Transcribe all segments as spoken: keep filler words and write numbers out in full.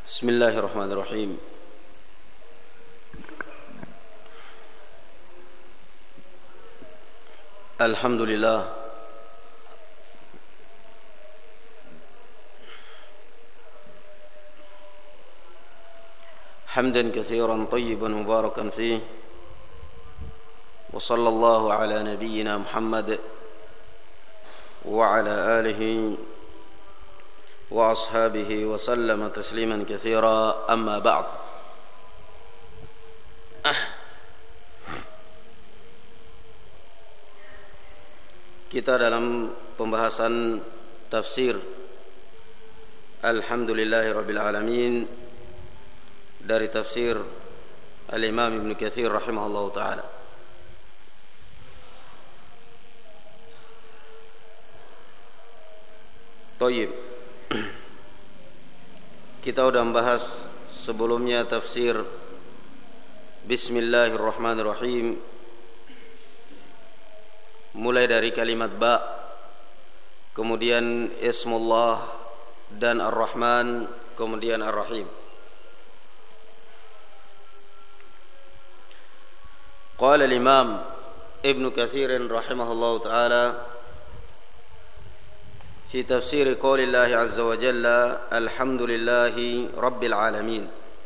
Bismillahirrahmanirrahim. Alhamdulillah hamdan katsiran tayyiban mubarakan fihi wa sallallahu ala nabiyyina Muhammad wa ala alihi wa ashabihi wa sallama tasliman katsira, amma ba'd. Kita dalam pembahasan tafsir Alhamdulillahirabbil alamin dari tafsir Al-Imam Ibnu Katsir rahimahullahu taala. Thayyib. Kita sudah membahas sebelumnya tafsir Bismillahirrahmanirrahim, mulai dari kalimat ba, kemudian Ismullah dan Ar-Rahman, kemudian Ar-Rahim. Qala al-Imam Ibnu Katsir rahimahullahu taala في تفسير قول الله عز وجل الحمد لله رب العالمين.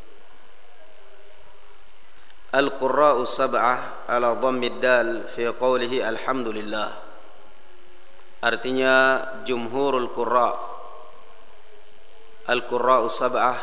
القراء السبعة على ضم الدال في قوله الحمد لله. Artinya jumhurul qurra, al-qurra'u sab'ah,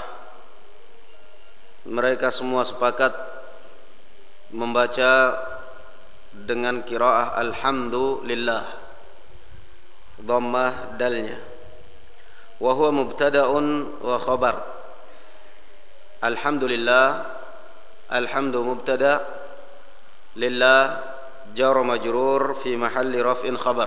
mereka semua sepakat membaca dengan qiraah alhamdulillah, dhammah dalnya, wa huwa mubtada'un wa khabar. Alhamdulillah, alhamdu mubtada', lillah jar majrur fi mahalli raf'in khabar,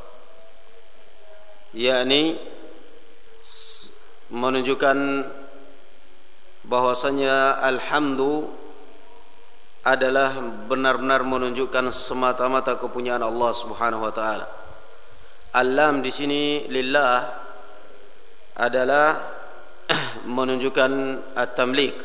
yakni menunjukkan bahwasanya alhamdu adalah benar-benar menunjukkan semata-mata kepunyaan Allah Subhanahu wa taala. Al-lam di sini lillah adalah menunjukkan at-tamlik.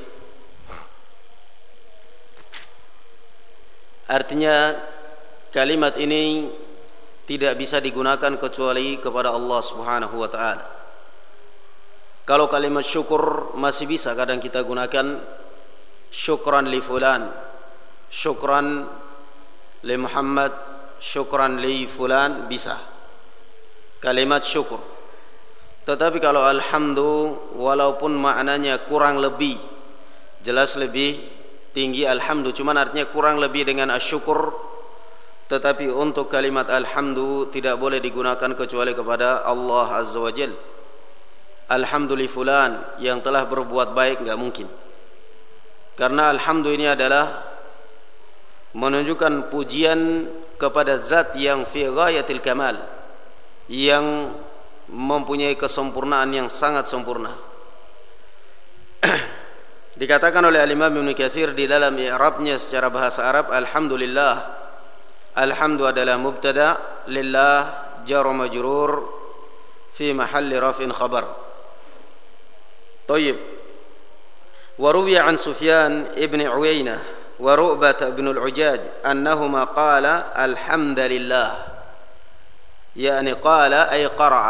Artinya kalimat ini tidak bisa digunakan kecuali kepada Allah Subhanahu wa taala. Kalau kalimat syukur masih bisa kadang kita gunakan, syukran li fulan, syukran li Muhammad, syukran li fulan, bisa kalimat syukur. Tetapi kalau alhamdu, walaupun maknanya kurang lebih, jelas lebih tinggi alhamdu, cuman artinya kurang lebih dengan asyukur, tetapi untuk kalimat alhamdu tidak boleh digunakan kecuali kepada Allah Azza wa Jalla. Alhamdu li fulan, yang telah berbuat baik, enggak mungkin. Karena alhamdu ini adalah menunjukkan pujian kepada zat yang fi ghayatil kamal, yang mempunyai kesempurnaan yang sangat sempurna. Dikatakan oleh Al-Imam Ibnu Katsir di dalam i'rabnya secara bahasa Arab, alhamdulillah, alhamdu adalah mubtada, lillah jar majrur fi mahalli raf'in khabar. Thayyib. Wa ruwiya an Sufyan ibn Uyainah wa Ru'bah ibn al-Ujaj annahuma qala alhamdulillah, يعني قال أي قرأ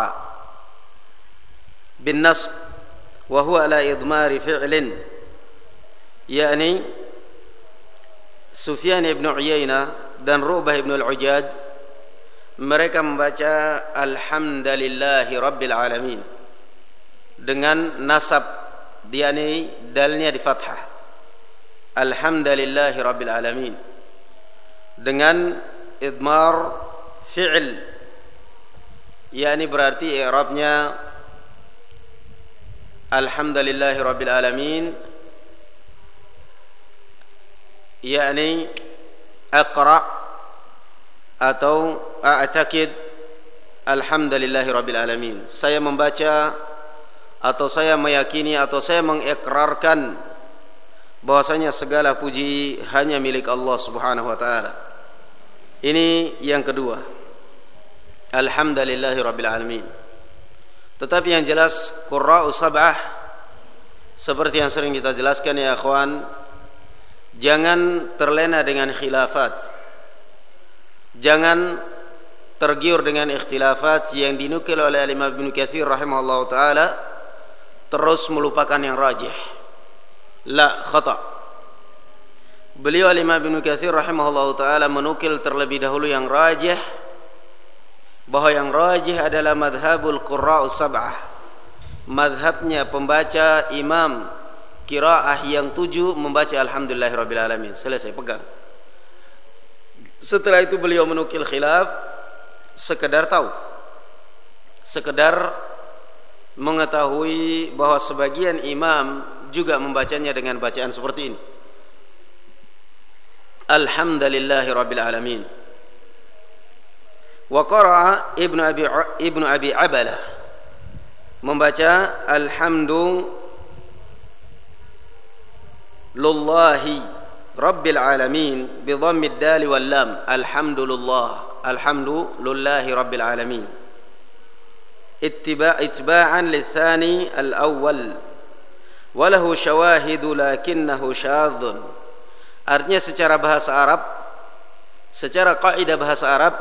بالنصب وهو على إضمار فعل، يعني Sufyan ibn Uyainah dan Ru'bah ibn al-Ujaj mereka membaca alhamdulillahi rabbil alamin dengan nasab, yakni dalnya di fathah, alhamdulillahi rabbil alamin, dengan idmar fi'il, yakni berarti i'rabnya alhamdulillahi rabbil alamin, yakni aqra atau a'taqid alhamdulillahi rabbil alamin, saya membaca atau saya meyakini atau saya mengikrarkan bahwasanya segala puji hanya milik Allah Subhanahu wa taala. Ini yang kedua, alhamdulillahi rabbil alamin. Tetapi yang jelas qurra'u sab'ah seperti yang sering kita jelaskan ya akhwan, jangan terlena dengan khilafat, jangan tergiur dengan ikhtilafat yang dinukil oleh Imam Ibnu Katsir rahimahullah taala, terus melupakan yang rajih. La, khata. Beliau Imam Ibnu Katsir rahimahullah taala menukil terlebih dahulu yang rajih, bahwa yang rajih adalah madhabul qurra'us sab'ah, madhabnya pembaca imam qiraah yang tujuh membaca alhamdulillahirabbil alamin. Selesai, pegang. Setelah itu beliau menukil khilaf sekedar tahu, sekedar mengetahui bahwa sebagian imam juga membacanya dengan bacaan seperti ini, alhamdulillahirabbil alamin. Wa qara'a Ibnu Abi Ibnu Abi Abalah membaca alhamdulillahi rabbil alamin bi dhammid dal wal lam, alhamdulillah, alhamdulillahi rabbil alamin, ittiba' itba'an litsani al-awwal wa lahu syawahidu lakinnahu syadhun. Artinya secara bahasa Arab, secara kaidah bahasa Arab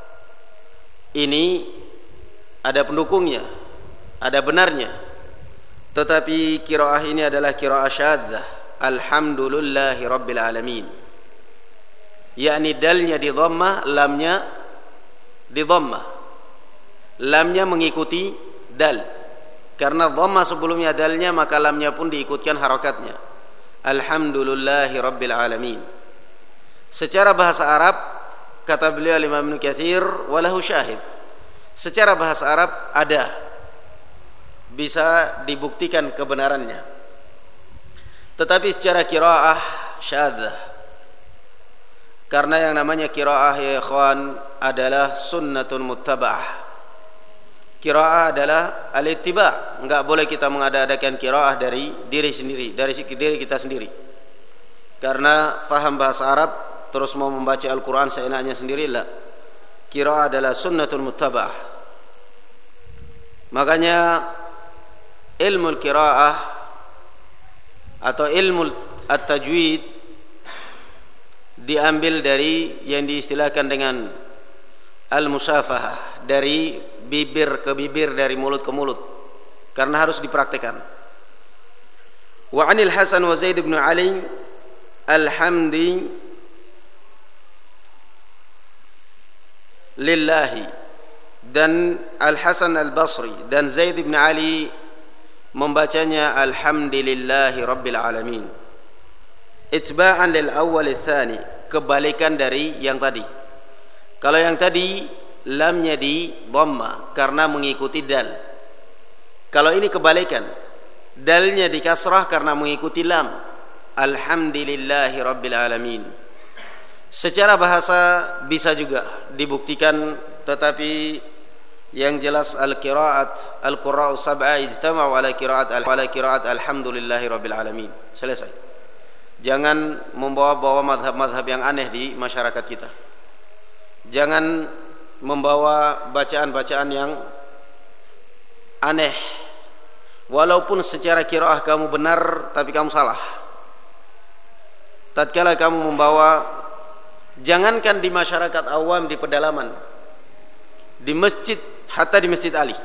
ini ada pendukungnya, ada benarnya, tetapi qiraah ini adalah qiraah syadzah, alhamdulillahi rabbil alamin, yakni dalnya di dhammah, lamnya di dhammah, lamnya mengikuti dal, karena dhammah sebelumnya dalnya maka lamnya pun diikutkan harakatnya, alhamdulillahi rabbil alamin. Secara bahasa Arab, kata beliau Imam Ibnu Katsir, walahu syahid, secara bahasa Arab ada, bisa dibuktikan kebenarannya, tetapi secara qiraah syadzah, karena yang namanya qiraah ya ikhwan adalah sunnatun muttaba'ah. Qiraah adalah al-ittiba', enggak boleh kita mengada-adakan qiraah dari diri sendiri, dari diri kita sendiri, karena paham bahasa Arab terus mau membaca Al-Quran seenaknya sendiri. La, qiraah adalah sunnatun muttaba'ah. Makanya ilmu qiraah atau ilmu at-tajwid diambil dari yang diistilahkan dengan al-musafahah, dari bibir ke bibir, dari mulut ke mulut, karena harus dipraktikkan. Wa 'anil Hasan wa Zaid bin Ali alhamdi lillahi, dan Al-Hasan Al-Basri dan Zaid bin Ali membacanya alhamdulillahi rabbil alamin, itba'an lil awwal tsani, kebalikan dari yang tadi. Kalau yang tadi lamnya di dhamma karena mengikuti dal, kalau ini kebalikan, dalnya di kasrah karena mengikuti lam, alhamdulillahi rabbil alamin. Secara bahasa bisa juga dibuktikan, tetapi yang jelas al-qiraat al-qurra'u sab'a ijtama'u ala qiraat ala qiraat alhamdulillahi rabbil alamin. Selesai. Jangan membawa-bawa madhab-madhab yang aneh di masyarakat kita. Jangan membawa bacaan-bacaan yang aneh, walaupun secara qiraah kamu benar tapi kamu salah. Tatkala kamu membawa, jangankan di masyarakat awam, di pedalaman, di masjid, hatta di Masjid Ali,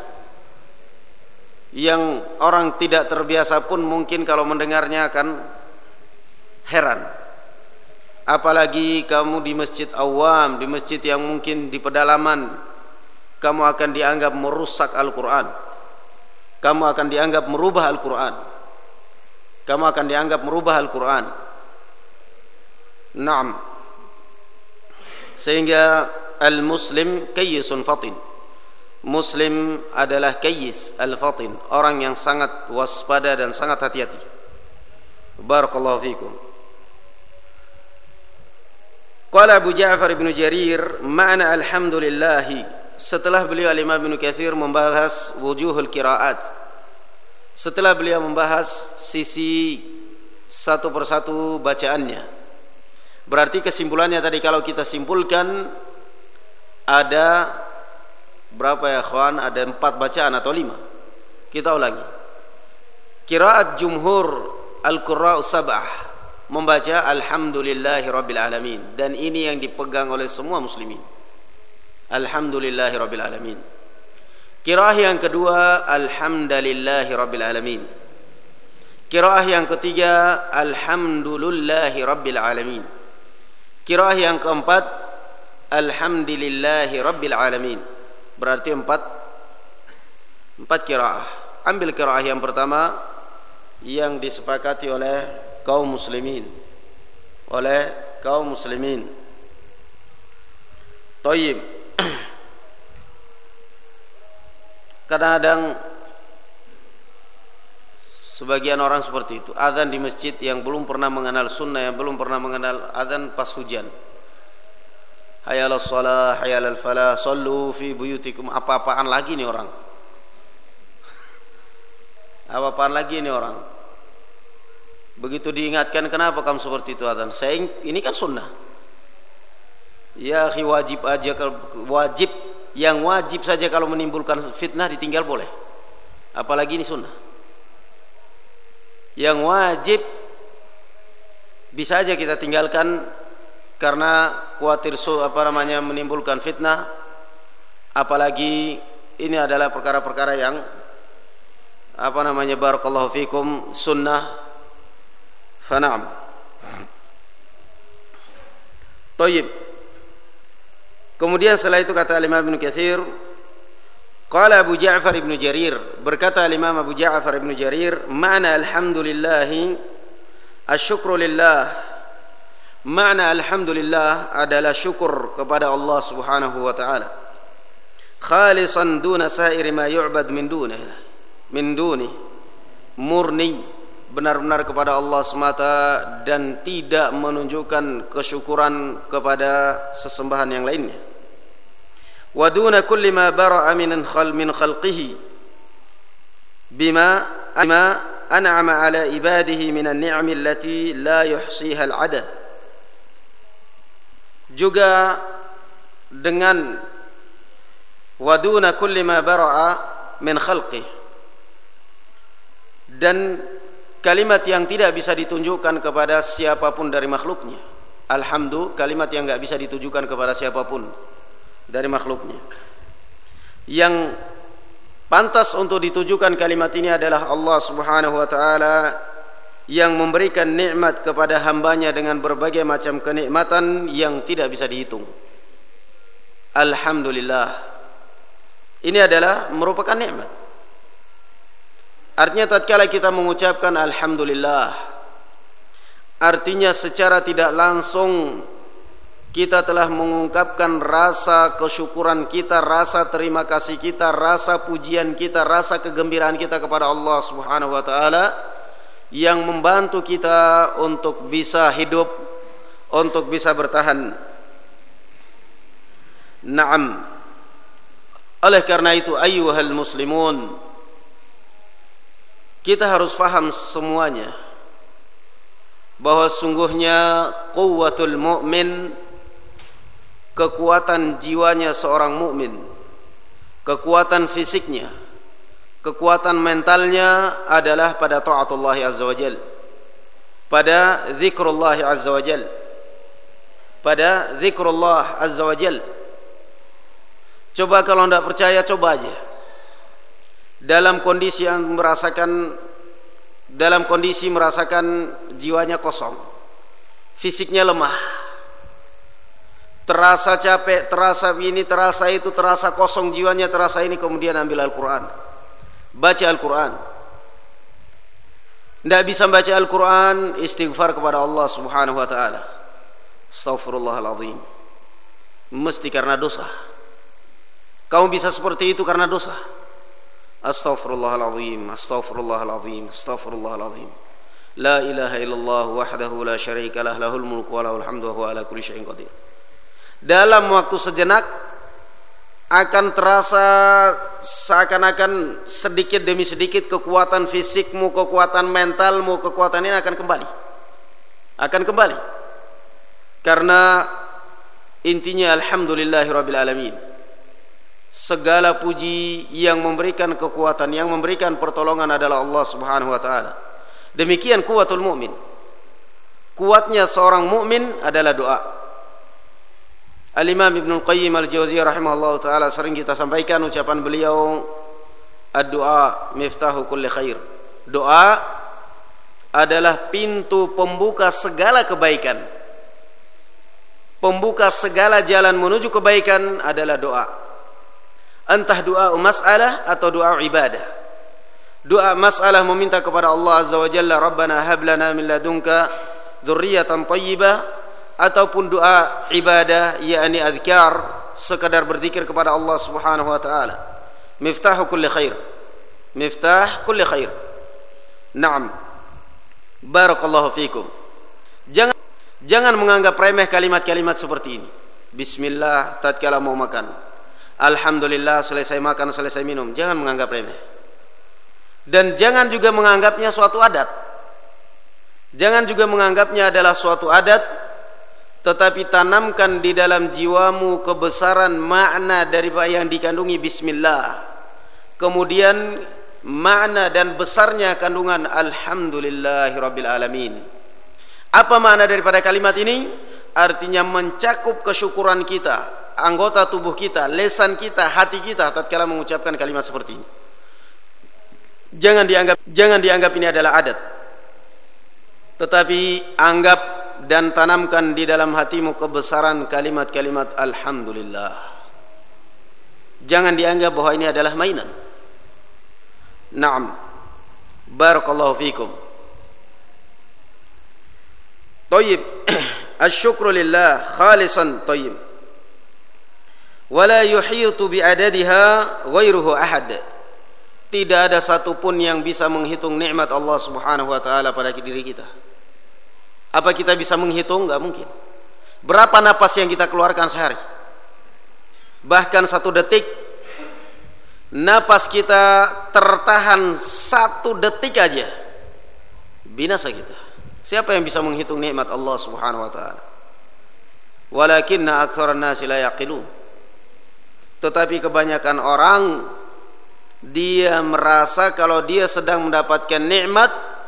yang orang tidak terbiasa pun mungkin kalau mendengarnya akan heran. Apalagi kamu di masjid awam, di masjid yang mungkin di pedalaman, kamu akan dianggap merusak Al-Quran, kamu akan dianggap merubah Al-Quran, kamu akan dianggap merubah Al-Quran. Naam. Sehingga al-muslim kayyisun fatin, muslim adalah kayyis al-fatin, orang yang sangat waspada dan sangat hati-hati. Barakallahu fikum. Qala Abu Ja'far ibn Jarir, ma'na alhamdulillahi, setelah beliau Imam Ibnu Katsir membahas wujuhul qiraat, setelah beliau membahas sisi satu persatu bacaannya, berarti kesimpulannya tadi kalau kita simpulkan ada berapa ya kawan? Ada empat bacaan atau lima? Kita ulangi. Qiraat jumhur al-qurra'us sab'ah membaca alhamdulillahi rabbil alamin, dan ini yang dipegang oleh semua muslimin. Alhamdulillahi rabbil alamin. Qiraah yang kedua alhamdulillahi rabbil alamin. Qiraah yang ketiga alhamdulillahi rabbil alamin. Qiraah yang keempat alhamdulillahi rabbil alamin. Berarti empat empat qiraah. Ambil qiraah yang pertama yang disepakati oleh kaum muslimin. Oleh kaum muslimin. Thayyib. Kadang-kadang sebagian orang seperti itu, azan di masjid yang belum pernah mengenal sunnah, yang belum pernah mengenal azan pas hujan. Hayya 'alas shalah, hayya 'alal falah, sallu fi buyutikum. Apa-apaan lagi nih orang? Apa-apaan lagi nih orang? Begitu diingatkan, kenapa kamu seperti itu azan? Saya ini kan sunnah. Ya, wajib aja, wajib yang wajib saja kalau menimbulkan fitnah ditinggal boleh, apalagi ini sunnah. Yang wajib bisa aja kita tinggalkan karena khawatir apa namanya menimbulkan fitnah, apalagi ini adalah perkara-perkara yang apa namanya barakallahu fikum sunnah. Fana'am. Thayyib. Kemudian setelah itu kata Imam Ibnu Katsir, qala Abu Ja'far Ibnu Jarir, berkata Imam Abu Ja'far Ibnu Jarir, makna alhamdulillah asyukru lillah. Makna alhamdulillah adalah syukur kepada Allah Subhanahu wa taala. Khalisan duna sa'iri ma yu'bad min dunihi. Min duni. Murni benar-benar kepada Allah semata dan tidak menunjukkan kesyukuran kepada sesembahan yang lainnya. Wa duna kulli ma bara'a min khal min khalqihi bima bima an'ama ala ibadihi min an-ni'am allati la yuhsiha al-'adad. Juga dengan wa duna kulli ma bara'a min khalqihi, dan kalimat yang tidak bisa ditunjukkan kepada siapapun dari makhluknya. Alhamdu, kalimat yang tidak bisa ditujukan kepada siapapun dari makhluknya. Yang pantas untuk ditujukan kalimat ini adalah Allah Subhanahu wa ta'ala yang memberikan nikmat kepada hambanya dengan berbagai macam kenikmatan yang tidak bisa dihitung. Alhamdulillah. Ini adalah merupakan nikmat. Artinya tatkala kita mengucapkan alhamdulillah, artinya secara tidak langsung kita telah mengungkapkan rasa kesyukuran kita, rasa terima kasih kita, rasa pujian kita, rasa kegembiraan kita kepada Allah Subhanahu wa taala yang membantu kita untuk bisa hidup, untuk bisa bertahan. Naam. Oleh karena itu ayyuhal muslimun, kita harus faham semuanya bahwa sungguhnya quwwatul mu'min, kekuatan jiwanya seorang mukmin, kekuatan fisiknya, kekuatan mentalnya adalah pada taatullah azza wajal, pada zikrullah azza wajal, pada zikrullah azza wajal. Coba kalau tidak percaya, coba aja dalam kondisi yang merasakan dalam kondisi merasakan jiwanya kosong, fisiknya lemah, terasa capek, terasa ini, terasa itu, terasa kosong jiwanya, terasa ini, kemudian ambil Al-Quran, baca Al-Quran. Tidak bisa baca Al-Quran, istighfar kepada Allah Subhanahu wa ta'ala. Astaghfirullahaladzim. Mesti karena dosa. Kamu bisa seperti itu karena dosa. Astaghfirullahaladzim, astaghfirullahaladzim, astaghfirullahaladzim. La ilaha illallah wahdahu la syarika lah, lahul mulku wa lahul hamdu wa huwa ala kulli syai'in qadir. Dalam waktu sejenak akan terasa seakan-akan sedikit demi sedikit kekuatan fisikmu, kekuatan mentalmu, kekuatan ini akan kembali. Akan kembali. Karena intinya alhamdulillahirabbil alamin. segala puji yang memberikan kekuatan, yang memberikan pertolongan adalah Allah Subhanahu wa taala. Demikian kuwatul mukmin. Kuatnya seorang mukmin adalah doa. Al-Imam Ibnu Qayyim Al-Jauziyah rahimahullah taala sering kita sampaikan ucapan beliau, ad-du'a miftahu kulli khair. Doa adalah pintu pembuka segala kebaikan. Pembuka segala jalan menuju kebaikan adalah doa. Entah doa masalah atau doa ibadah. Doa masalah meminta kepada Allah Azza wa Jalla, Rabbana hab lana min ladunka dzurriyyatan thayyibah, ataupun doa ibadah yakni azkar, sekadar berzikir kepada Allah Subhanahu wa taala. Miftahu kulli khair. Miftah kulli khair. Naam. Barakallahu fikum. Jangan jangan menganggap remeh kalimat-kalimat seperti ini. Bismillah tatkala mau makan. Alhamdulillah selesai makan, selesai minum. Jangan menganggap remeh. Dan jangan juga menganggapnya suatu adat. Jangan juga menganggapnya adalah suatu adat, tetapi tanamkan di dalam jiwamu kebesaran makna dari yang dikandungi bismillah. Kemudian makna dan besarnya kandungan alhamdulillahirabbil alamin. Apa makna daripada kalimat ini? Artinya mencakup kesyukuran kita, anggota tubuh kita, lisan kita, hati kita tatkala mengucapkan kalimat seperti ini. Jangan dianggap jangan dianggap ini adalah adat. Tetapi anggap dan tanamkan di dalam hatimu kebesaran kalimat-kalimat alhamdulillah. Jangan dianggap bahwa ini adalah mainan. Naam. Barakallahu fikum. Tayyib. Asyukru lillah khalisan tayyib. Wala yuhitu bi'adadiha ghairuhu ahad. Tidak ada satupun yang bisa menghitung nikmat Allah Subhanahu wa taala pada diri kita. Apa kita bisa menghitung? Enggak mungkin. Berapa napas yang kita keluarkan sehari? Bahkan satu detik napas kita tertahan satu detik aja, binasa kita. Siapa yang bisa menghitung nikmat Allah Subhanahu wa taala? Walakinna aktsaran nasi la yaqilun. Tetapi kebanyakan orang dia merasa kalau dia sedang mendapatkan nikmat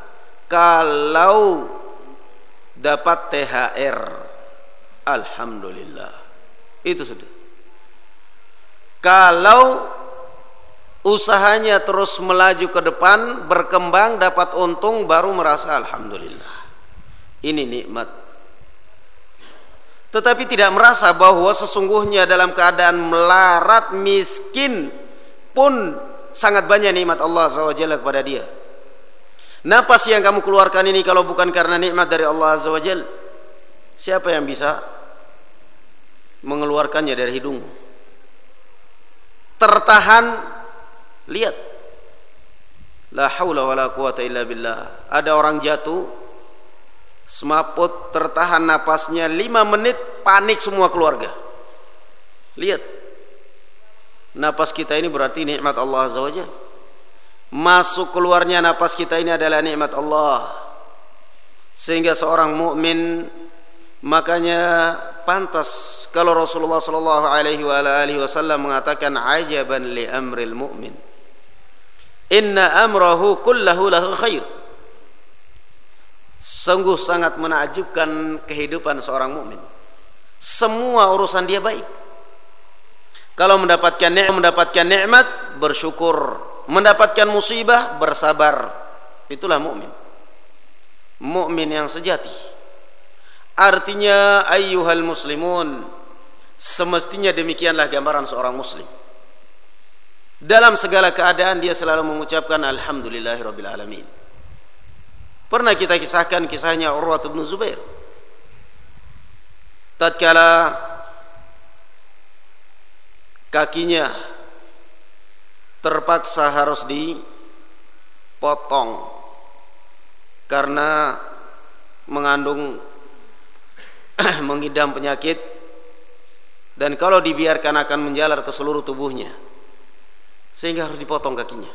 kalau dapat T H R. Alhamdulillah. Itu sudah. Kalau usahanya terus melaju ke depan, berkembang, dapat untung, baru merasa alhamdulillah. Ini nikmat. Tetapi tidak merasa bahwa sesungguhnya dalam keadaan melarat, miskin pun sangat banyak nikmat Allah Azza wa Jalla kepada dia. Napas yang kamu keluarkan ini kalau bukan karena nikmat dari Allah Azza wa Jalla, siapa yang bisa mengeluarkannya dari hidungmu? Tertahan, lihat. La haula wala quwata illa billah. Ada orang jatuh, semaput, tertahan napasnya lima menit, panik semua keluarga. Lihat. Napas kita ini berarti nikmat Allah Azza wa Jalla. Masuk keluarnya napas kita ini adalah nikmat Allah. Sehingga seorang mukmin, makanya pantas kalau Rasulullah sallallahu alaihi wa alihi wasallam mengatakan ajaban li amril mu'min. Inna amrahu kullahu lahu khair. Sungguh sangat menakjubkan kehidupan seorang mukmin. Semua urusan dia baik. Kalau mendapatkan nikmat, mendapatkan nikmat bersyukur, mendapatkan musibah bersabar. Itulah mukmin. Mukmin yang sejati. Artinya ayyuhal muslimun, semestinya demikianlah gambaran seorang muslim. Dalam segala keadaan dia selalu mengucapkan alhamdulillahirabbil alamin. Pernah kita kisahkan kisahnya Urwah bin Zubair. Tatkala kakinya terpaksa harus dipotong karena mengandung mengidam penyakit, dan kalau dibiarkan akan menjalar ke seluruh tubuhnya, sehingga harus dipotong kakinya.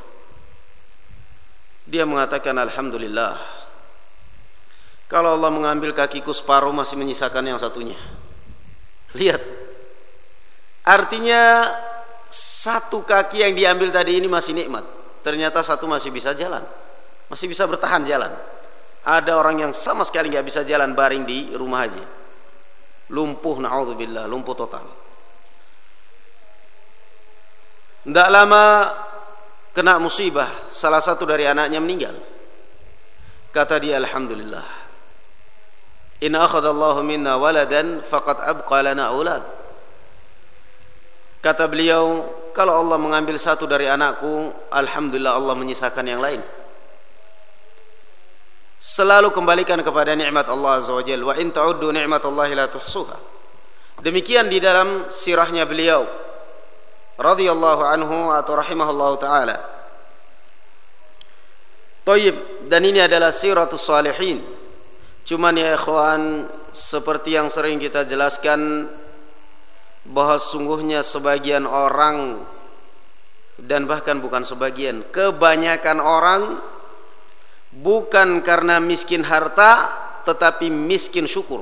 Dia mengatakan alhamdulillah, kalau Allah mengambil kakiku separuh masih menyisakan yang satunya. Lihat, artinya satu kaki yang diambil tadi ini masih nikmat, ternyata satu masih bisa jalan, masih bisa bertahan jalan. Ada orang yang sama sekali nggak bisa jalan, baring di rumah aja, lumpuh, naudzubillah, lumpuh total. Tidak lama kena musibah, salah satu dari anaknya meninggal. Kata dia, alhamdulillah, in akhadallahu minna waladan faqad abqa lana aulad. Kata beliau, kalau Allah mengambil satu dari anakku, alhamdulillah Allah menyisakan yang lain. Selalu kembalikan kepada nikmat Allah Azza wa Jalla. Wa in ta'uddu ni'matallahi la tuhsuha. Demikian di dalam sirahnya beliau radhiyallahu anhu atau rahimahullahu taala. Tayyib, dan ini adalah siratus salihin. Cuman ya ikhwan, seperti yang sering kita jelaskan, bahwa sungguhnya sebagian orang, dan bahkan bukan sebagian, kebanyakan orang bukan karena miskin harta tetapi miskin syukur.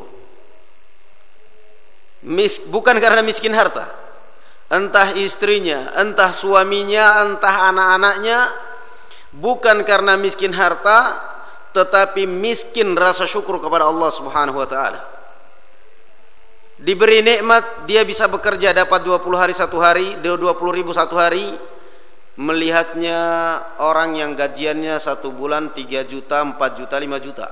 Mis, bukan karena miskin harta, entah istrinya, entah suaminya, entah anak-anaknya, bukan karena miskin harta tetapi miskin rasa syukur kepada Allah Subhanahu wa taala. Diberi nikmat, dia bisa bekerja dapat dua puluh hari satu hari, dua puluh ribu satu hari. Melihatnya orang yang gajiannya satu bulan tiga juta, empat juta, lima juta.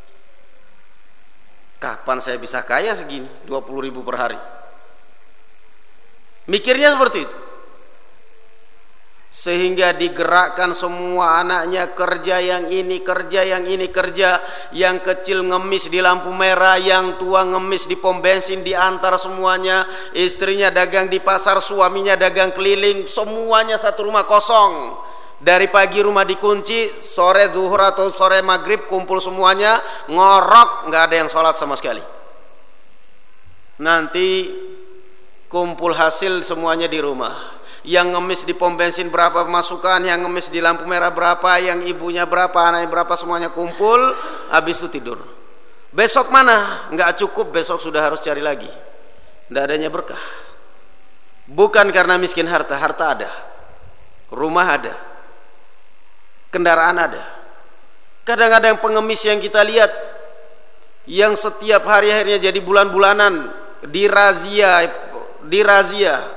Kapan saya bisa kaya segini, dua puluh ribu per hari? Mikirnya seperti itu. Sehingga digerakkan semua anaknya kerja, yang ini kerja, yang ini kerja, yang kecil ngemis di lampu merah, yang tua ngemis di pom bensin, diantar semuanya. Istrinya dagang di pasar, suaminya dagang keliling, semuanya satu rumah kosong. Dari pagi rumah dikunci, sore zuhur atau sore maghrib kumpul semuanya, ngorok, nggak ada yang sholat sama sekali. Nanti kumpul hasil semuanya di rumah. Yang ngemis di pom bensin berapa pemasukan, yang ngemis di lampu merah berapa, yang ibunya berapa, anaknya berapa, semuanya kumpul, habis itu tidur. Besok mana? Nggak cukup, besok sudah harus cari lagi. Tidak adanya berkah. Bukan karena miskin harta, harta ada, rumah ada, kendaraan ada. Kadang-kadang pengemis yang kita lihat, yang setiap hari akhirnya jadi bulan-bulanan, dirazia, dirazia.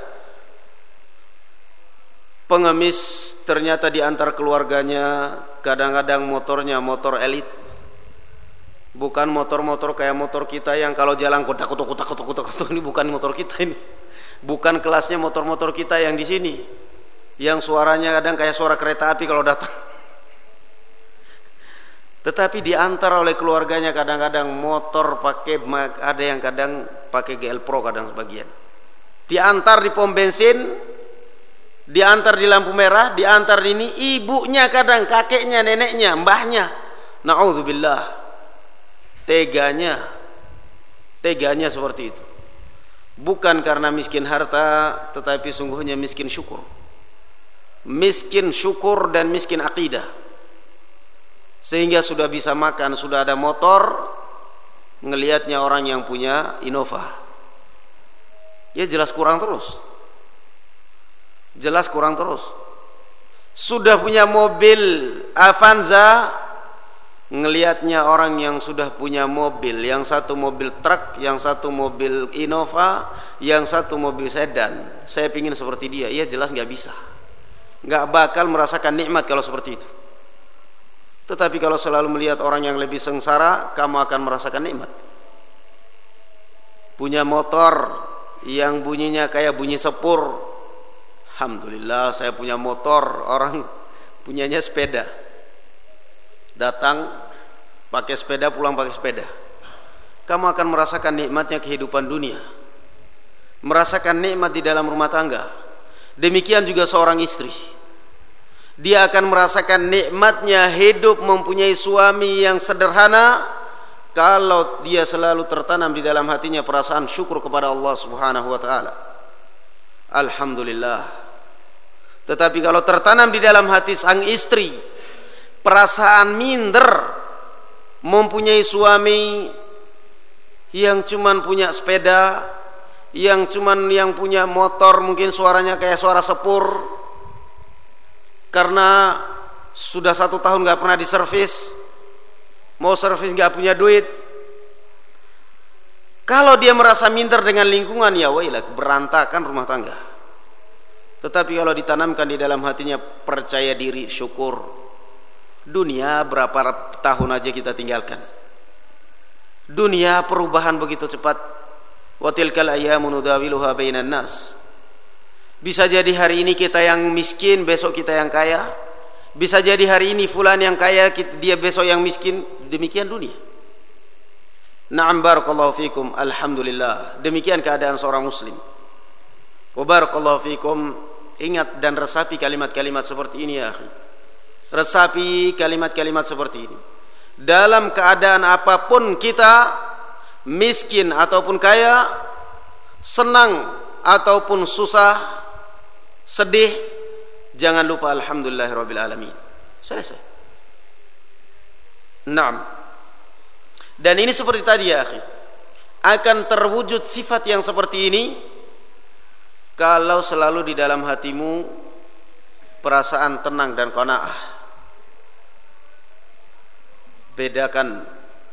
Pengemis ternyata di antar keluarganya kadang-kadang motornya motor elit, bukan motor-motor kayak motor kita yang kalau jalan kotak kotak kotak kotak kotak kotak. Ini bukan motor kita, ini bukan kelasnya motor-motor kita yang di sini, yang suaranya kadang kayak suara kereta api kalau datang. Tetapi diantar oleh keluarganya kadang-kadang motor pakai, ada yang kadang pakai G L Pro, kadang sebagian diantar di pom bensin, diantar di lampu merah, diantar di ini, ibunya kadang, kakeknya, neneknya, mbahnya. Na'udzubillah. Teganya, teganya seperti itu. Bukan karena miskin harta, tetapi sungguhnya miskin syukur. Miskin syukur dan miskin akidah. Sehingga sudah bisa makan, sudah ada motor, ngelihatnya orang yang punya Innova, ya jelas kurang terus. Jelas kurang terus. Sudah punya mobil Avanza, ngelihatnya orang yang sudah punya mobil, yang satu mobil truk, yang satu mobil Innova, yang satu mobil sedan. Saya pingin seperti dia. Iya jelas nggak bisa, nggak bakal merasakan nikmat kalau seperti itu. Tetapi kalau selalu melihat orang yang lebih sengsara, kamu akan merasakan nikmat. Punya motor yang bunyinya kayak bunyi sepur, alhamdulillah saya punya motor. Orang punyanya sepeda, datang pakai sepeda, pulang pakai sepeda. Kamu akan merasakan nikmatnya kehidupan dunia, merasakan nikmat di dalam rumah tangga. Demikian juga seorang istri, dia akan merasakan nikmatnya hidup mempunyai suami yang sederhana kalau dia selalu tertanam di dalam hatinya perasaan syukur kepada Allah Subhanahu wa taala. Alhamdulillah. Tetapi kalau tertanam di dalam hati sang istri perasaan minder mempunyai suami yang cuman punya sepeda, yang cuman yang punya motor mungkin suaranya kayak suara sepur karena sudah satu tahun nggak pernah diservis, mau servis nggak punya duit. Kalau dia merasa minder dengan lingkungan, ya wailah, berantakan rumah tangga. Tetapi kalau ditanamkan di dalam hatinya percaya diri, syukur, dunia berapa tahun aja kita tinggalkan. Dunia perubahan begitu cepat. Wa tilkal ayyamu nudawiluha bainan nas. Bisa jadi hari ini kita yang miskin, besok kita yang kaya. Bisa jadi hari ini fulan yang kaya, dia besok yang miskin. Demikian dunia. Na'am, barakallahu fikum. Alhamdulillah. Demikian keadaan seorang muslim. Wa barakallahu fikum. Ingat dan resapi kalimat-kalimat seperti ini ya akhi. Resapi kalimat-kalimat seperti ini. Dalam keadaan apapun kita, miskin ataupun kaya, senang ataupun susah, sedih, jangan lupa alhamdulillahirabbil alamin. Selesai. Naam. Dan ini seperti tadi ya akhi, akan terwujud sifat yang seperti ini kalau selalu di dalam hatimu perasaan tenang dan qanaah. Bedakan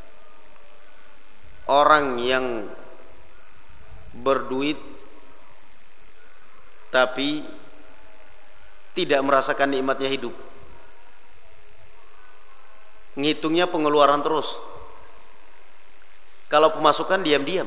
orang yang berduit tapi tidak merasakan nikmatnya hidup, ngitungnya pengeluaran terus. Kalau pemasukan diam-diam,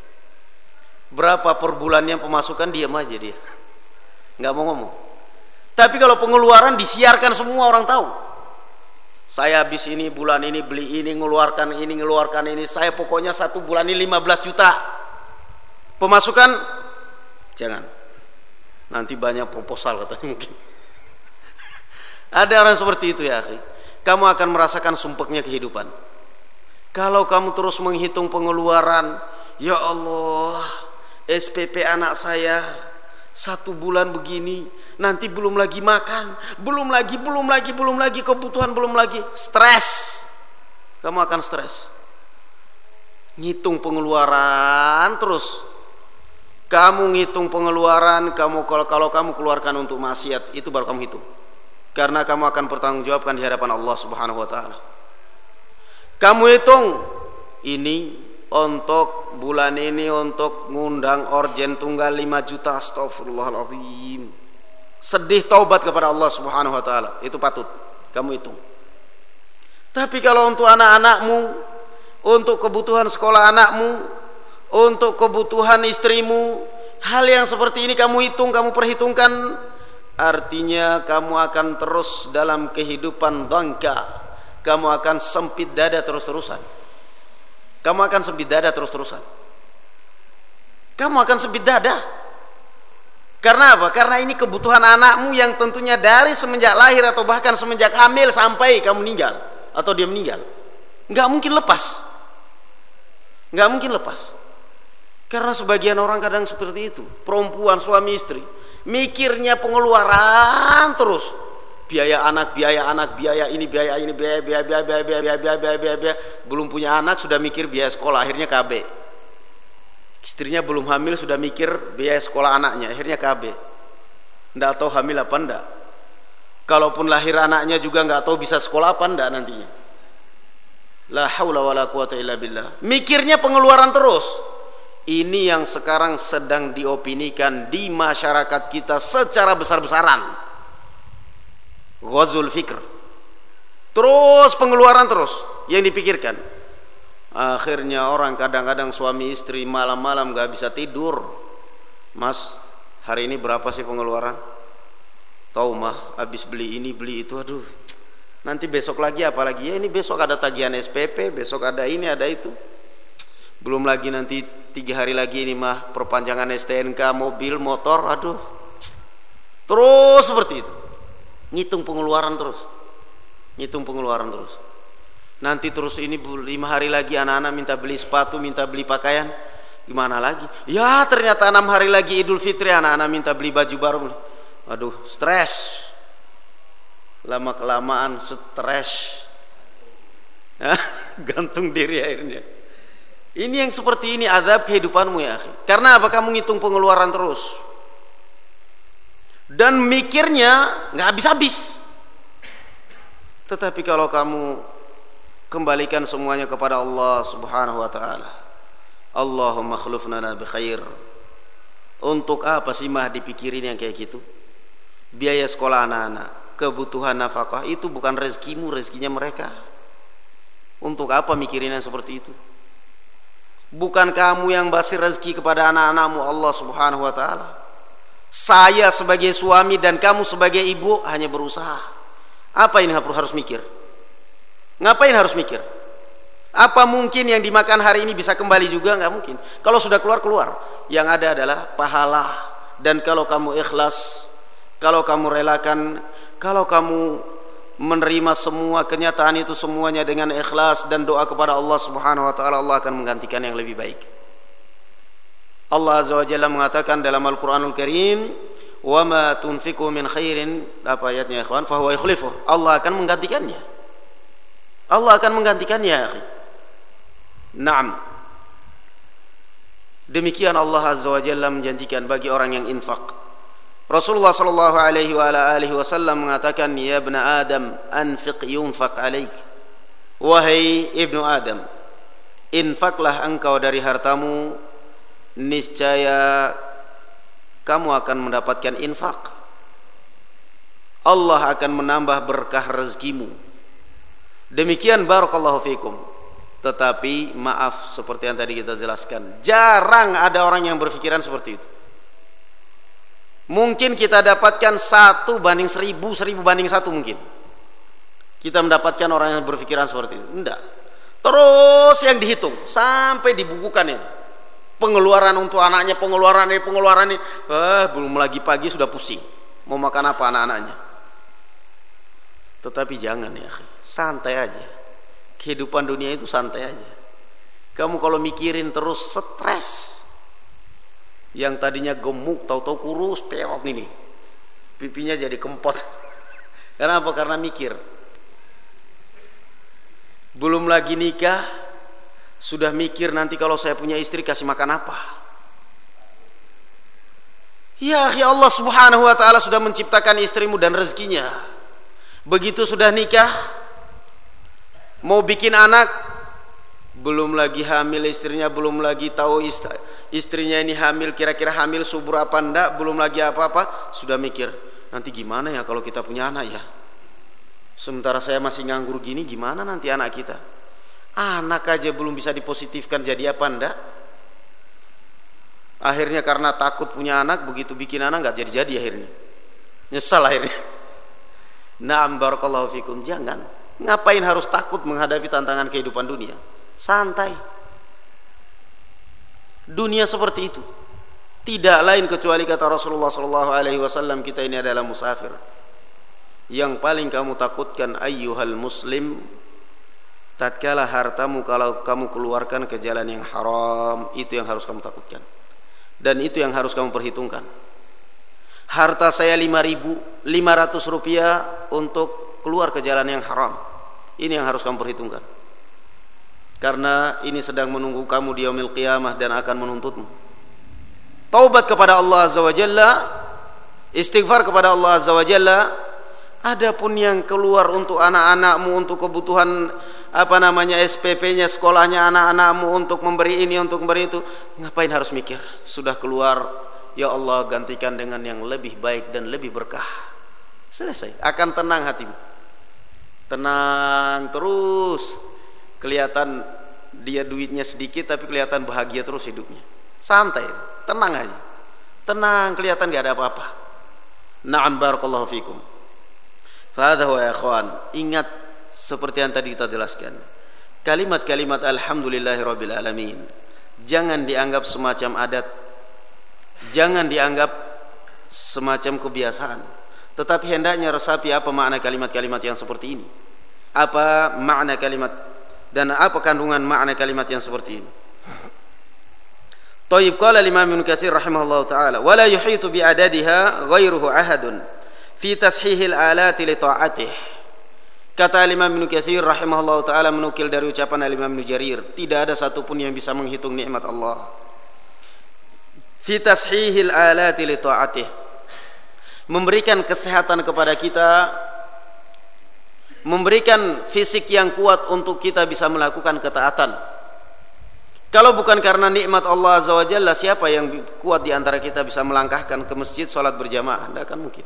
berapa per bulannya pemasukan, diam aja dia, nggak mau ngomong. Tapi kalau pengeluaran disiarkan, semua orang tahu. Saya habis ini bulan ini beli ini, ngeluarkan ini, ngeluarkan ini. Saya pokoknya satu bulan ini lima belas juta. Pemasukan jangan. Nanti banyak proposal katanya mungkin. Ada orang seperti itu ya akhi. Kamu akan merasakan sumpeknya kehidupan. Kalau kamu terus menghitung pengeluaran, ya Allah, S P P anak saya satu bulan begini, nanti belum lagi makan, belum lagi, belum lagi, belum lagi, kebutuhan belum lagi, stres. Kamu akan stres. Ngitung pengeluaran terus. Kamu ngitung pengeluaran, kamu kalau kalau kamu keluarkan untuk maksiat, itu baru kamu hitung. Karena kamu akan bertanggungjawabkan di hadapan Allah Subhanahu wa taala. Kamu hitung ini untuk bulan ini untuk ngundang orjen tunggal lima juta, astagfirullahaladzim. Sedih, taubat kepada Allah Subhanahu wa taala, itu patut kamu hitung. Tapi kalau untuk anak-anakmu, untuk kebutuhan sekolah anakmu, untuk kebutuhan istrimu, hal yang seperti ini kamu hitung, kamu perhitungkan, artinya kamu akan terus dalam kehidupan dangka. Kamu akan sempit dada terus-terusan. Kamu akan sempit dada terus-terusan. Kamu akan sempit dada. Karena apa? Karena ini kebutuhan anakmu yang tentunya dari semenjak lahir atau bahkan semenjak hamil sampai kamu meninggal atau dia meninggal. Nggak mungkin lepas. Nggak mungkin lepas. Karena sebagian orang kadang seperti itu. Perempuan, suami istri, mikirnya pengeluaran terus. Biaya anak, biaya anak, biaya ini, biaya ini, biaya, biaya, biaya, biaya, biaya, biaya, biaya, biaya, biaya, biaya. Belum punya anak sudah mikir biaya sekolah, akhirnya K B. Istrinya belum hamil sudah mikir biaya sekolah anaknya, akhirnya K B. Nggak tahu hamil apa enggak. Kalaupun lahir anaknya juga nggak tahu bisa sekolah apa enggak nantinya. La haula wala quwata illa billah. Mikirnya pengeluaran terus. Ini yang sekarang sedang diopinikan di masyarakat kita secara besar-besaran. Ghazul fikr. Terus pengeluaran terus yang dipikirkan. Akhirnya orang kadang-kadang suami istri malam-malam gak bisa tidur. Mas, hari ini berapa sih pengeluaran? Tahu mah, habis beli ini beli itu, aduh. Nanti besok lagi apa lagi? Ya ini besok ada tagihan S P P, besok ada ini ada itu. Belum lagi nanti tiga hari lagi ini mah perpanjangan S T N K mobil motor, aduh. Terus seperti itu. Ngitung pengeluaran terus, ngitung pengeluaran terus. Nanti terus ini lima hari lagi anak-anak minta beli sepatu, minta beli pakaian, gimana lagi? Ya ternyata enam hari lagi Idul Fitri anak-anak minta beli baju baru. Aduh, stres. Lama kelamaan stres, gantung diri akhirnya. Ini yang seperti ini azab kehidupanmu ya akhi. Karena apa? Kamu ngitung pengeluaran terus dan mikirnya nggak habis-habis. Tetapi kalau kamu kembalikan semuanya kepada Allah Subhanahu wa taala, Allahumma khlufna bi khair. Untuk apa sih mah dipikirin yang kayak gitu? Biaya sekolah anak-anak, kebutuhan nafkah itu bukan rezekimu, rezekinya mereka. Untuk apa mikirin yang seperti itu? Bukan kamu yang basir rezeki kepada anak-anakmu, Allah Subhanahu wa taala. Saya sebagai suami dan kamu sebagai ibu hanya berusaha. Apa ini harus mikir? Ngapain harus mikir? Apa mungkin yang dimakan hari ini bisa kembali juga? Nggak mungkin. Kalau sudah keluar, keluar. Yang ada adalah pahala. Dan kalau kamu ikhlas, kalau kamu relakan, kalau kamu menerima semua kenyataan itu semuanya dengan ikhlas dan doa kepada Allah Subhanahu wa taala, Allah akan menggantikan yang lebih baik. Allah Azza wa Jalla mengatakan dalam Al-Qur'anul Karim, "Wa ma tunfiqu min khairin," apa ayatnya ikhwan? "Fa huwa yukhlifuh." Allah akan menggantikannya. Allah akan menggantikannya, akhi. Naam. Demikian Allah Azza wa Jalla menjanjikan bagi orang yang infak. Rasulullah sallallahu alaihi wa ala alihi wasallam mengatakan, "Ya ibnu Adam, anfiq yunfaq alaik." Wahai ibnu Adam, infaklah engkau dari hartamu, niscaya kamu akan mendapatkan infak. Allah akan menambah berkah rezekimu. Demikian barakallahu fikum. Tetapi maaf, seperti yang tadi kita jelaskan, jarang ada orang yang berpikiran seperti itu. Mungkin kita dapatkan satu banding seribu, seribu banding satu mungkin. Kita mendapatkan orang yang berpikiran seperti itu. Enggak. Terus yang dihitung sampai dibukukan itu. Pengeluaran untuk anaknya, pengeluaran ini, pengeluaran ini. Eh, belum lagi pagi sudah pusing. Mau makan apa anak-anaknya? Tetapi jangan ya, santai aja. Kehidupan dunia itu santai aja. Kamu kalau mikirin terus stres. Yang tadinya gemuk tahu-tahu kurus, peot ini, pipinya jadi kempot. Kenapa? Karena mikir. Belum lagi nikah sudah mikir nanti kalau saya punya istri kasih makan apa. Ya, ya Allah Subhanahu wa taala sudah menciptakan istrimu dan rezekinya. Begitu sudah nikah, mau bikin anak, belum lagi hamil istrinya, belum lagi tahu istri istrinya ini hamil, kira-kira hamil subur apa enggak, belum lagi apa-apa, sudah mikir nanti gimana ya kalau kita punya anak ya, sementara saya masih nganggur gini, gimana nanti anak kita, anak aja belum bisa dipositifkan jadi apa enggak. Akhirnya karena takut punya anak, begitu bikin anak nggak jadi-jadi, akhirnya nyesal akhirnya. Na'am barakallahu fikum. Jangan, ngapain harus takut menghadapi tantangan kehidupan dunia? Santai. Dunia seperti itu, tidak lain kecuali kata Rasulullah sallallahu alaihi wasallam, kita ini adalah musafir. Yang paling kamu takutkan ayyuhal muslim, tatkala hartamu kalau kamu keluarkan ke jalan yang haram, itu yang harus kamu takutkan. Dan itu yang harus kamu perhitungkan. Harta saya lima ribu, lima ratus rupiah untuk keluar ke jalan yang haram. Ini yang harus kamu perhitungkan. Karena ini sedang menunggu kamu di yaumil qiyamah dan akan menuntutmu. Taubat kepada Allah Azza wa Jalla, istighfar kepada Allah Azza wa Jalla. Adapun yang keluar untuk anak-anakmu, untuk kebutuhan apa namanya S P P-nya, sekolahnya anak-anakmu, untuk memberi ini, untuk memberi itu, ngapain harus mikir? Sudah keluar, ya Allah gantikan dengan yang lebih baik dan lebih berkah. Selesai, akan tenang hatimu. Tenang terus. Kelihatan dia duitnya sedikit tapi kelihatan bahagia terus hidupnya. Santai, tenang aja. Tenang, kelihatan gak ada apa-apa. Na'am barakallahu fikum. Fahadha wa ya akhwan, ingat seperti yang tadi kita jelaskan. Kalimat-kalimat alhamdulillahi rabbil alamin jangan dianggap semacam adat, jangan dianggap semacam kebiasaan, tetapi hendaknya resapi apa makna kalimat-kalimat yang seperti ini. Apa makna kalimat dan apa kandungan makna kalimat yang seperti ini? Tayyib, qala Imam Ibnu Katsir rahimahullahu taala, "Wa la yuhitu bi adadiha ghairuhu ahadun fi tashihil alati li ta'atih." Kata Imam Ibnu Katsir rahimahullah taala menukil dari ucapan Imam Ibnu Jarir, tidak ada satupun yang bisa menghitung nikmat Allah. Fi tashihil alati li ta'atih, memberikan kesehatan kepada kita, memberikan fisik yang kuat untuk kita bisa melakukan ketaatan. Kalau bukan karena nikmat Allah Azza wa Jalla, siapa yang kuat di antara kita bisa melangkahkan ke masjid salat berjamaah? Tidak akan mungkin.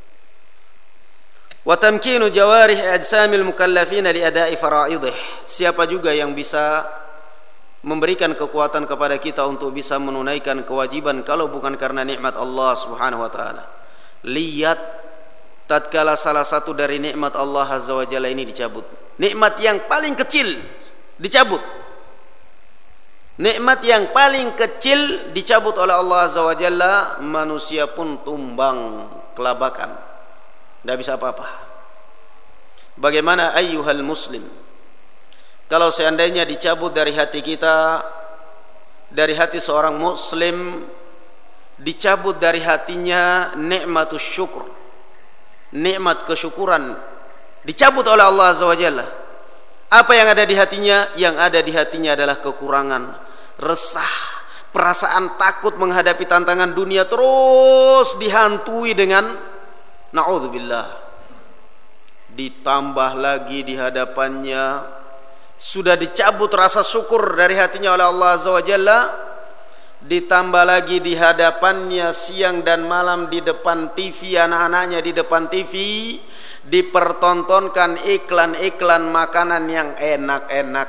Wa tamkinu jawarih ajsamil mukallafin li ada'i fara'idih, siapa juga yang bisa memberikan kekuatan kepada kita untuk bisa menunaikan kewajiban kalau bukan karena nikmat Allah Subhanahu wa taala. Lihat tatkala salah satu dari nikmat Allah Azza wa Jalla ini dicabut, nikmat yang paling kecil dicabut, nikmat yang paling kecil dicabut oleh Allah Azza wa Jalla, manusia pun tumbang kelabakan, tidak bisa apa-apa. Bagaimana ayyuhal muslim kalau seandainya dicabut dari hati kita, dari hati seorang muslim, dicabut dari hatinya nikmatus syukur, nikmat kesyukuran, dicabut oleh Allah Azza wa Jalla. Apa yang ada di hatinya? Yang ada di hatinya adalah kekurangan, resah, perasaan takut menghadapi tantangan dunia, terus dihantui dengan na'udzubillah. Ditambah lagi di hadapannya sudah dicabut rasa syukur dari hatinya oleh Allah Azza wa Jalla, ditambah lagi di hadapannya siang dan malam di depan T V, anak-anaknya di depan T V dipertontonkan iklan-iklan makanan yang enak-enak,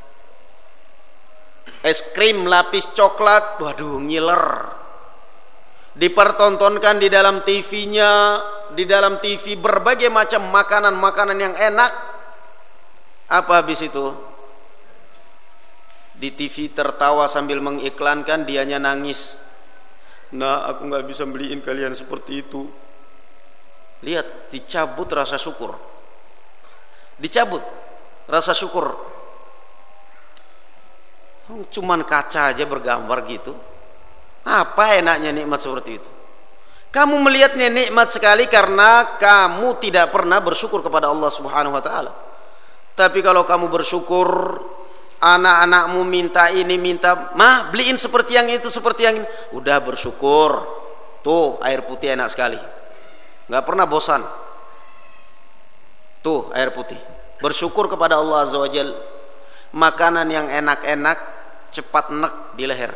es krim lapis coklat, waduh ngiler, dipertontonkan di dalam T V-nya, di dalam T V berbagai macam makanan-makanan yang enak. Apa habis itu? Di T V tertawa sambil mengiklankan, dianya nangis. Nah, aku nggak bisa beliin kalian seperti itu. Lihat, dicabut rasa syukur, dicabut rasa syukur. Cuman kaca aja bergambar gitu. Apa enaknya nikmat seperti itu? Kamu melihatnya nikmat sekali karena kamu tidak pernah bersyukur kepada Allah Subhanahu wa taala. Tapi kalau kamu bersyukur, anak-anakmu minta ini, minta, "Mah, beliin seperti yang itu, seperti yang ini." Udah bersyukur. Tuh, air putih enak sekali. Enggak pernah bosan. Tuh, air putih. Bersyukur kepada Allah Azza wa Jalla. Makanan yang enak-enak cepat enak di leher.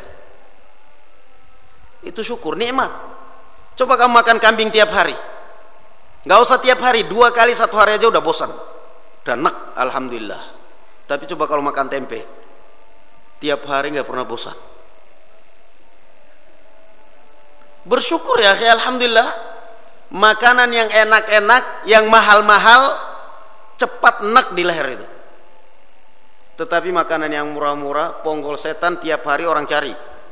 Itu syukur, nikmat. Coba kamu makan kambing tiap hari. Enggak usah tiap hari, dua kali satu hari aja udah bosan. Udah enak, alhamdulillah. Tapi coba kalau makan tempe tiap hari enggak pernah bosan. Bersyukur ya, alhamdulillah. Makanan yang enak-enak, yang mahal-mahal cepat enak di leher itu. Tetapi makanan yang murah-murah, ponggol setan tiap hari orang cari.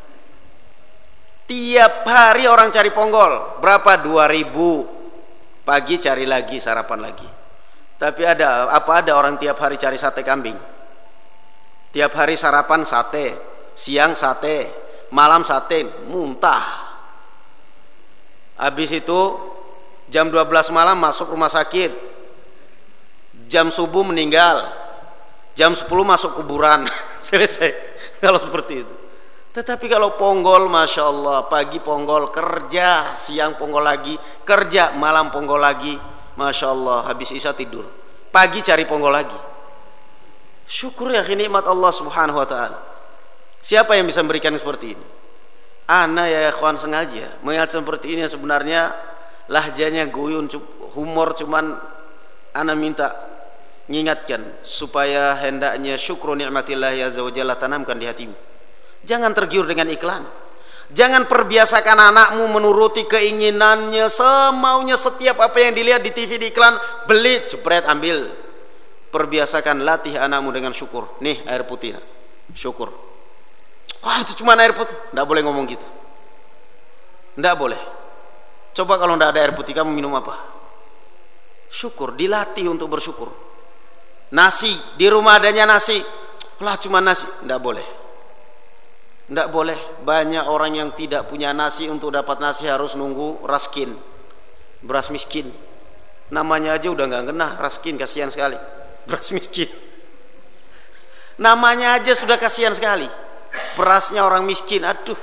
Tiap hari orang cari ponggol. Berapa? dua ribu. Pagi cari lagi, sarapan lagi. Tapi ada apa ada orang tiap hari cari sate kambing? Tiap hari sarapan sate, siang sate, malam sate, muntah. Habis itu jam dua belas malam masuk rumah sakit. Jam subuh meninggal. Jam sepuluh masuk kuburan. Selesai. Kalau seperti itu. Tetapi kalau ponggol, masya Allah, pagi ponggol, kerja, siang ponggol lagi, kerja, malam ponggol lagi, masya Allah, habis isya tidur, pagi cari ponggol lagi. Syukur ya nikmat Allah Subhanahu wa taala. Siapa yang bisa memberikan seperti ini? Ana ya ikhwan sengaja melihat seperti ini, sebenarnya lahjanya guyun, humor, cuman ana minta mengingatkan supaya hendaknya syukru nikmatillah azza wa jalla tanamkan di hatimu. Jangan tergiur dengan iklan. Jangan perbiasakan anakmu menuruti keinginannya, semaunya, setiap apa yang dilihat di T V di iklan, beli, jepret, ambil. Perbiasakan, latih anakmu dengan syukur. Nih air putih, syukur. Wah, itu cuma air putih. Tidak boleh ngomong gitu. Tidak boleh. Coba kalau tidak ada air putih, kamu minum apa? Syukur, dilatih untuk bersyukur. Nasi, di rumah adanya nasi, lah cuma nasi, tidak boleh. Tidak boleh. Banyak orang yang tidak punya nasi, untuk dapat nasi harus nunggu raskin, beras miskin. Namanya aja udah nggak genah, raskin, kasihan sekali. Beras miskin. Namanya aja sudah kasihan sekali. Berasnya orang miskin, aduh.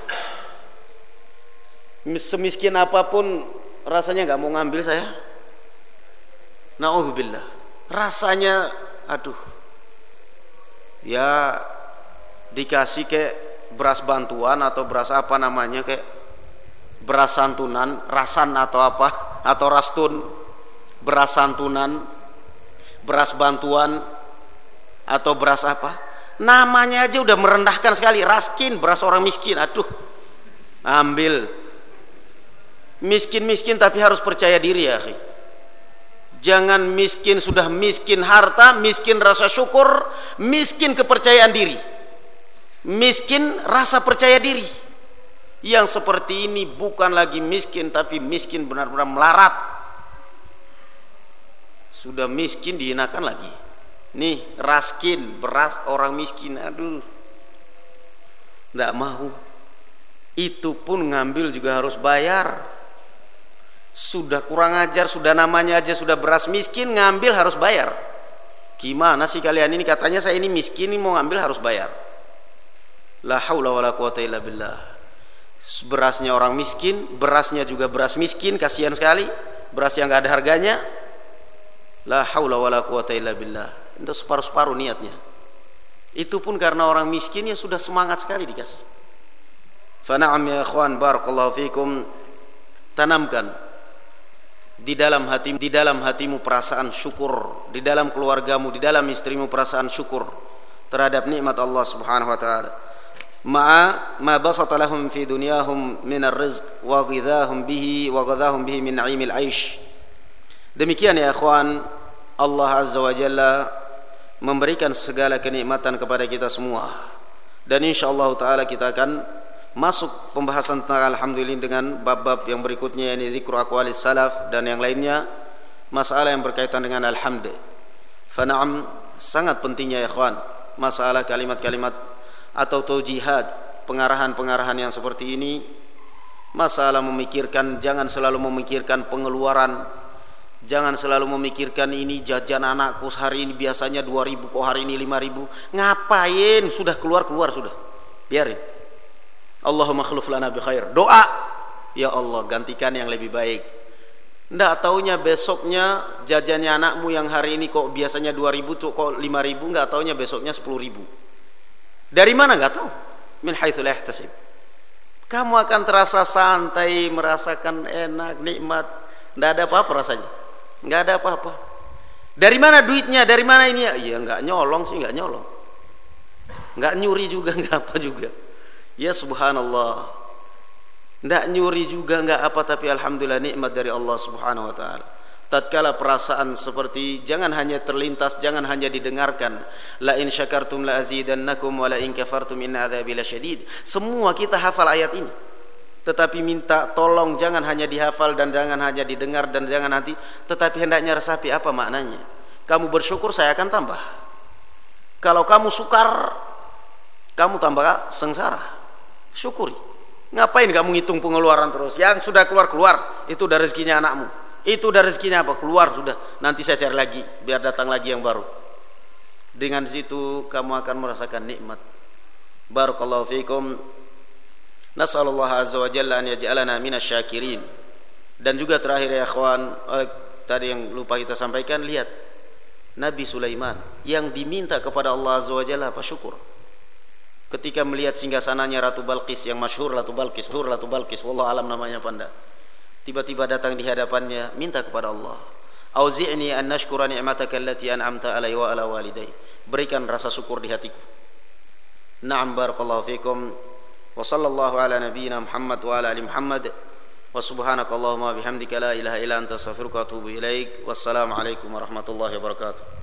Semiskin apapun rasanya nggak mau ngambil saya. Na'udzubillah. Rasanya, aduh. Ya dikasih kayak beras bantuan atau beras apa namanya, kayak beras santunan, rasan atau apa, atau rastun. Beras santunan, beras bantuan, atau beras apa, namanya aja udah merendahkan sekali. Raskin, beras orang miskin, aduh, ambil. Miskin-miskin tapi harus percaya diri ya akhi. Jangan miskin sudah miskin harta, miskin rasa syukur, miskin kepercayaan diri, miskin rasa percaya diri. Yang seperti ini bukan lagi miskin, tapi miskin benar-benar melarat. Sudah miskin dihinakan lagi. Nih raskin, beras orang miskin, aduh, tidak mau. Itu pun ngambil juga harus bayar. Sudah kurang ajar, sudah namanya aja sudah beras miskin, ngambil harus bayar. Gimana sih kalian ini? Katanya saya ini miskin, ini mau ngambil harus bayar. La haula wala quwata illa billah. Berasnya orang miskin, berasnya juga beras miskin, kasihan sekali. Beras yang nggak ada harganya. La haula wala quwata illa billah. Itu separuh-separuh niatnya. Itu pun karena orang miskin ya sudah semangat sekali dikasih. Fa na'am ya ikhwan, barakallahu fikum. Tanamkan di dalam hatimu, di dalam hatimu perasaan syukur, di dalam keluargamu, di dalam istrimu perasaan syukur terhadap nikmat Allah Subhanahu wa taala. Ma'a ma basata lahum fi dunyahum min ar-rizq wa ghidhahum bihi wa ghadhahum bihi min na'imil 'aish. Demikian ya ikhwan, Allah Azza wa Jalla memberikan segala kenikmatan kepada kita semua. Dan insyaallah taala kita akan masuk pembahasan tentang alhamdulillah dengan bab-bab yang berikutnya, yakni zikru aqwalis salaf dan yang lainnya, masalah yang berkaitan dengan alhamd. Fa na'am, sangat pentingnya ya ikhwan masalah kalimat-kalimat atau taujihat, pengarahan-pengarahan yang seperti ini. Masalah memikirkan, jangan selalu memikirkan pengeluaran. Jangan selalu memikirkan ini jajan anakku hari ini biasanya dua ribu, kok hari ini lima ribu. Ngapain? Sudah keluar-keluar sudah. Biarin. Allahumma khluf lana bi khair. Doa, ya Allah gantikan yang lebih baik. Ndak taunya besoknya jajannya anakmu yang hari ini kok biasanya dua ribu tuh kok lima ribu, enggak taunya besoknya sepuluh ribu. Dari mana enggak tahu? Min haitsu la yahtasib. Kamu akan terasa santai, merasakan enak, nikmat. Ndak ada apa-apa rasanya. Nggak ada apa-apa. Dari mana duitnya? Dari mana ini? Ya nggak nyolong sih, nggak nyolong. Nggak nyuri juga, nggak apa juga. Ya subhanallah. Nggak nyuri juga, nggak apa, tapi alhamdulillah nikmat dari Allah Subhanahu wa taala. Tatkala perasaan seperti, jangan hanya terlintas, jangan hanya didengarkan. La in syakartum la azidannakum wa la in kafartum inna adzabi lasyadid. Semua kita hafal ayat ini. Tetapi minta tolong jangan hanya dihafal dan jangan hanya didengar dan jangan nanti, tetapi hendaknya resapi apa maknanya. Kamu bersyukur, saya akan tambah. Kalau kamu sukar, kamu tambah sengsara. Syukuri. Ngapain kamu ngitung pengeluaran terus? Yang sudah keluar-keluar, itu udah rezekinya anakmu. Itu udah rezekinya apa? Keluar sudah. Nanti saya cari lagi, biar datang lagi yang baru. Dengan situ kamu akan merasakan nikmat. Barakallahu fiikum. Nas'alullah azza wa jalla an yaj'alana minasyakirin. Dan juga terakhir ya akhwan, eh, tadi yang lupa kita sampaikan, lihat Nabi Sulaiman yang diminta kepada Allah azza wa jalla apa? Syukur. Ketika melihat singgasananya Ratu Balqis yang masyhur, Ratu Balqis, masyhur Ratu Balqis, wallahu alam namanya panda. Tiba-tiba datang di hadapannya, minta kepada Allah, auzi'ni an nashkura ni'mataka allati an'amta alayya wa ala walidayya. Berikan rasa syukur di hatiku. Na'am, barakallahu fikum. Wa sallallahu ala nabiyyina Muhammad wa ala ali Muhammad. Wa subhanakallahumma bihamdika la ilaha illa anta astaghfiruka wa atubu ilaik. Wassalamu alaikum warahmatullahi wabarakatuh.